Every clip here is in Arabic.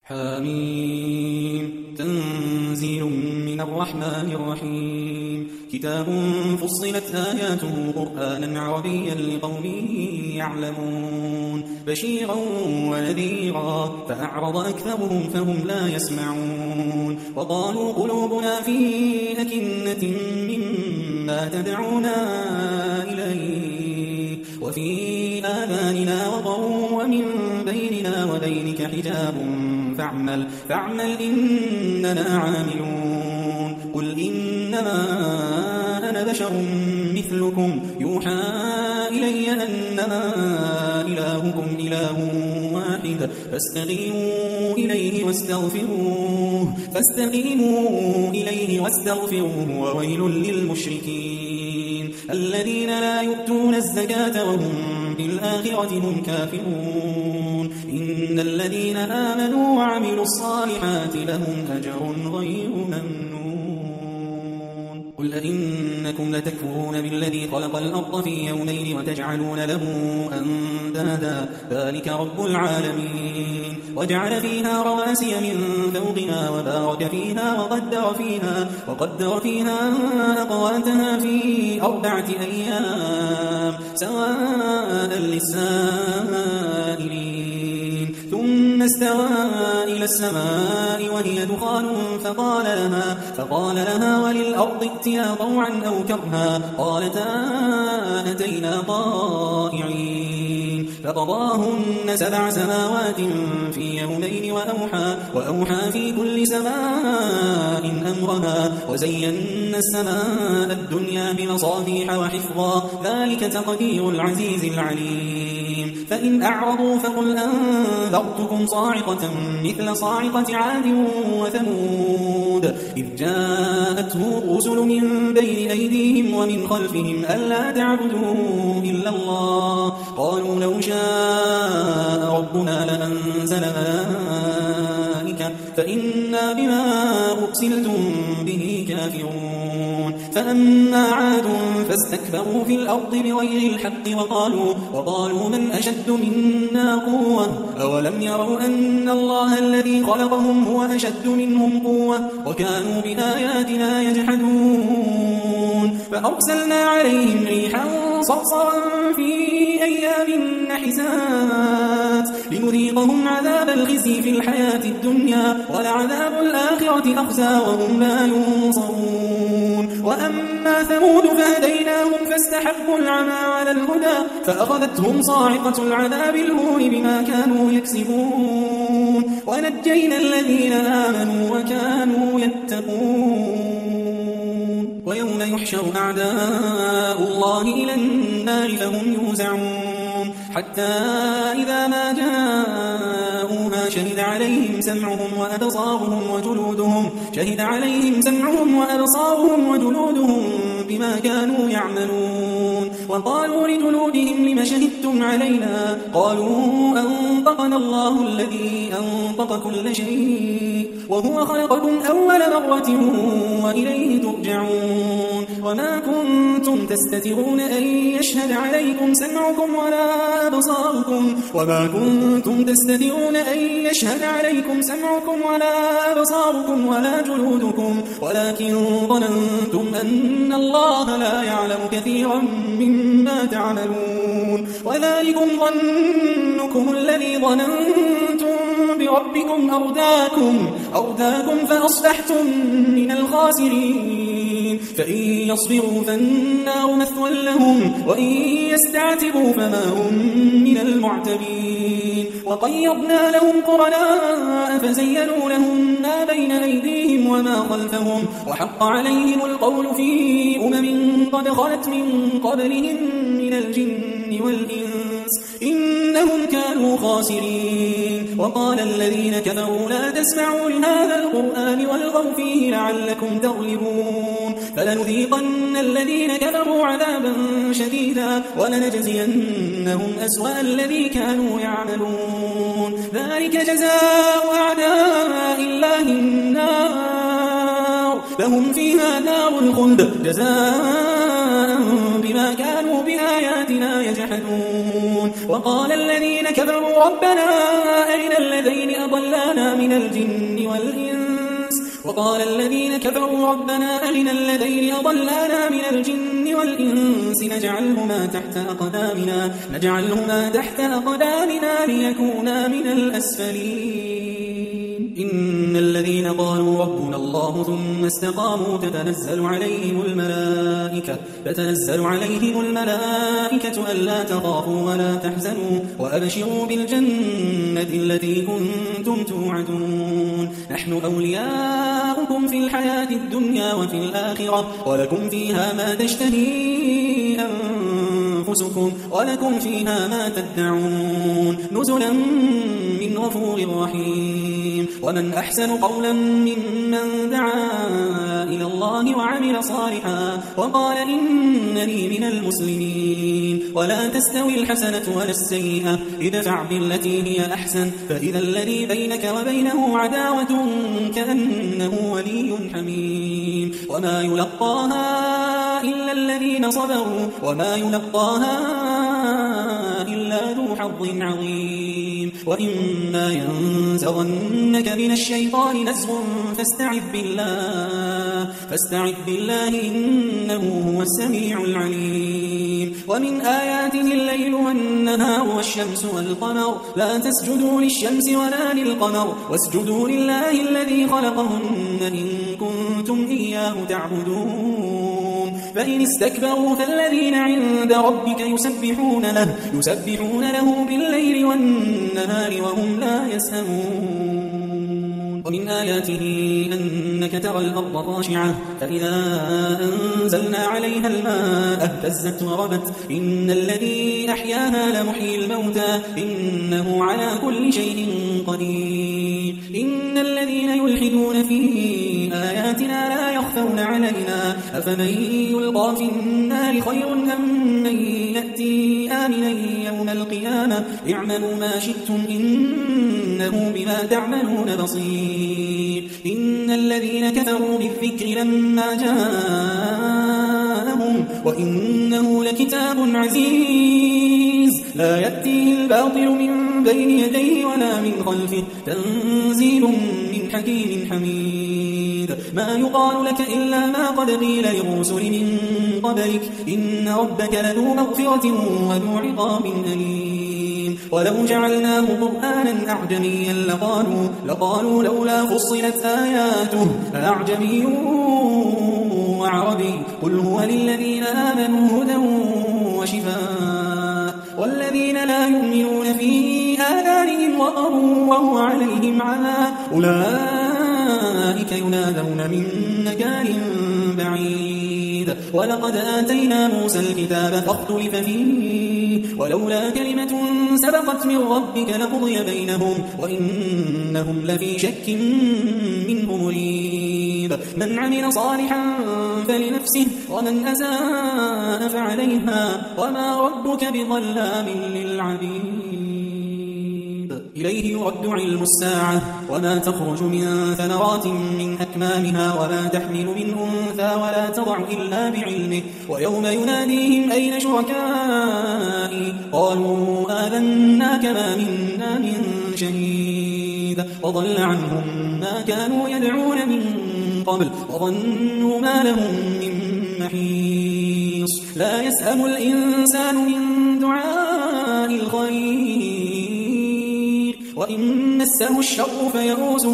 حميم تنزيل من الرحمن الرحيم كتاب فصلت آياته قرآنا عربيا لقوم يعلمون بشيرا ونذيرا فأعرض أكثرهم فهم لا يسمعون وقالوا قلوبنا في أكنة مما تدعونا إليه وفي آذاننا وقر ومن بيننا وبينك حجاب فاعمل إننا عاملون قل إنما أنا بشر مثلكم يوحى إلي أنما إلهكم إله واحد فاستقيموا إليه واستغفروه وويل للمشركين الذين لا يؤتون الزكاة وهم بالآخرة هم كافرون إن الذين آمنوا وعملوا الصالحات لهم أجر غير ممنون قل أئنكم لتكفرون بالذي خلق الأرض في يومين وتجعلون له أندادا ذلك رب العالمين وجعل فيها رواسي من فوقها وبارك فيها وقدر فيها أقواتها في 4 أيام سواء للسائلين ثم استوى إلى السماء وهي دخان فقال لها وللأرض ائتيا طوعا أو كرها قالتا أتينا طائعين فقضاهن 7 سماوات في يومين وأوحى في كل سماء أمرها وزينا السماء الدنيا بمصابيح وحفظا ذلك تقدير العزيز العليم فإن أعرضوا فقل أنذرتكم صاعقة مثل صاعقة عاد وثمود إذ جاءتهم الرسل من بين أيديهم ومن خلفهم ألا تعبدوا إلا الله قالوا لو شاء ربنا لأنزل ملائكة فإنا بما أرسلتم به كافرون فأما عاد فاستكبروا في الأرض بغير الحق وقالوا من أشد منا قوة أولم يروا أن الله الذي خلقهم هو أشد منهم قوة وكانوا بآياتنا يجحدون فأرسلنا عليهم ريحا صرصرا في أيام نحسات لنذيقهم عذاب الخزي في الحياة الدنيا ولعذاب الآخرة أخزى وهم لا ينصرون وأما ثمود فهديناهم فاستحبوا العمى على الهدى فأخذتهم صاعقة العذاب الهون بما كانوا يكسبون ونجينا الذين آمنوا وكانوا يتقون ويوم يحشر أعداء الله إلى النار فهم يوزعون حتى إذا ما جاءوها شهد عليهم سمعهم وأبصارهم وجلودهم بما كانوا يعملون وقالوا لجلودهم لم شهدتم علينا قالوا أنطقنا الله الذي أنطق كل شيء وهو خلقكم أول مرة وإليه ترجعون وما كنتم تستترون أن يشهد عليكم سمعكم ولا أبصاركم ولا جلودكم ولكن ظننتم أن الله لا يعلم كثيرا مما تعملون وذلكم ظنكم الذي ظننتم بربكم أرداكم فأصبحتم من الخاسرين فإن يصبروا فالنار مثوى لهم وإن يستعتبوا فما هم من المعتبين وقيضنا لهم قرناء فزينوا لهم ما بين أيديهم وما خلفهم وحق عليهم القول في قد خلت من قبلهم من الجن والإنس إنهم كانوا خاسرين وقال الذين كفروا لا تسمعوا لهذا القرآن والغوا فيه لعلكم تغلبون فلنذيقن الذين كفروا عذابا شديدا ولنجزينهم أسوأ الذي كانوا يعملون ذلك جزاء أعداء الله النار لهم فيها دار الخلد جزاء بما كانوا بآياتنا بآياتنا يجحدون وقال الذين كفروا ربنا أرنا الذين أضلانا من الجن والإنس نجعلهما تحت أقدامنا ليكونا من الأسفلين إن الذين قالوا ربنا الله ثم استقاموا تتنزل عليهم الملائكة ألا تخافوا ولا تحزنوا وأبشروا بالجنة التي كنتم توعدون نحن أولياؤكم في الحياة الدنيا وفي الآخرة ولكم فيها ما تشتهي أنفسكم ولكم فيها ما تدعون نزلا من غفور رحيم ومن أحسن قولا ممن دعا إلى الله وعمل صالحا وقال إنني من المسلمين ولا تستوي الحسنة ولا السيئة ادفع بالتي هي أحسن فإذا الذي بينك وبينه عداوة كأنه ولي حميم وما يلقاها إلا الذين صبروا وما يلقاها إلا ذو حظ عظيم وإما ينزغنك من الشيطان نزغ فاستعذ بالله إنه هو السميع العليم ومن آياته الليل والنهار والشمس والقمر لا تسجدوا للشمس ولا للقمر واسجدوا لله الذي خلقهن إن كنتم إياه تعبدون فإن استكبروا فالذين عند ربك يسبحون له بالليل والنهار وهم لا يسهمون ومن آياته أنك ترى الأرض خاشعة فإذا أنزلنا عليها الماء اهتزت وربت إن الذي أحياها لمحيي الموتى إنه على كل شيء قدير إن الذين يلحدون في آياتنا لا يخفون علينا أفمن يلقى في النار خير أم من يأتي آمنا يوم القيامة اعملوا ما شئتم إنه بما تعملون بصير إن الذين كفروا بالذكر لما جاءهم وإنه لكتاب عزيز لا يأتيه الباطل من بين يديه ولا من خلفه تنزيل من حكيم حميد ما يقال لك إلا ما قد قيل للرسل من قبلك إن ربك لذو مغفرة وذو عقاب أليم ولو جعلناه قرآنا أعجميا لقالوا لولا فصلت آياته أعجمي وعربي قل هو للذين آمنوا هدى وشفاء والذين لا يؤمنون في آذانهم وقر وهو عليهم عمى أولئك ينادون من مكان بعيد ولقد آتينا موسى الكتاب فاختلف فيه ولولا كلمة سبقت من ربك لقضي بينهم وإنهم لفي شك منه مريب من عمل صالحا فلنفسه ومن أساء فعليها وما ربك بظلام للعبيد إليه يرد علم الساعة وما تخرج من ثمرات من أكمامها وما تحمل من أنثى ولا تضع إلا بعلمه ويوم يناديهم أين شركائي قالوا آذناك ما منا من شهيد وضل عنهم ما كانوا يدعون من قبل وظنوا ما لهم من محيص لا يسأم الإنسان من دعاء الخير وإن مسه الشر فيئوس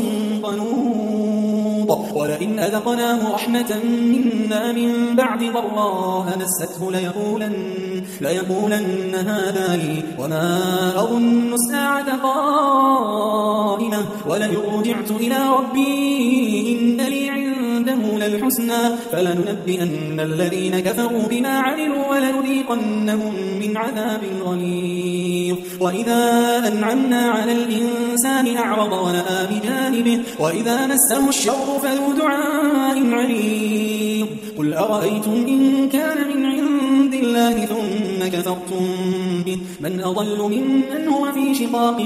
قنوط ولئن أذقناه رحمة منا من بعد ضراء مسته ليقولن هذا لي وما أظن الساعة قائمة ولئن رجعت إلى ربي إن لي عنده للحسنى فلننبئن الذين كفروا بما عملوا ولنذيقنهم من عذاب غليظ وإذا أنعمنا على الإنسان أعرض ونأى بجانبه وإذا مسه الشر فذو دعاء عريض قل أرأيتم إن كان من عند الله ثم كفرتم به من أضل ممن هو في شقاق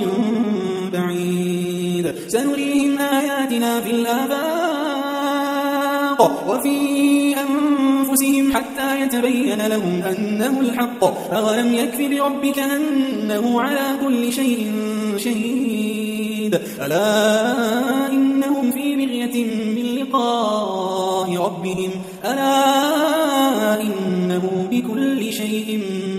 بعيد سنريهم آياتنا في الآفاق الحق وفي أنفسهم حتى يتبين لهم أنه الحق أولم يكف بربك أنه على كل شيء شهيد ألا إنهم في مرية من لقاء ربهم ألا إنه بكل شيء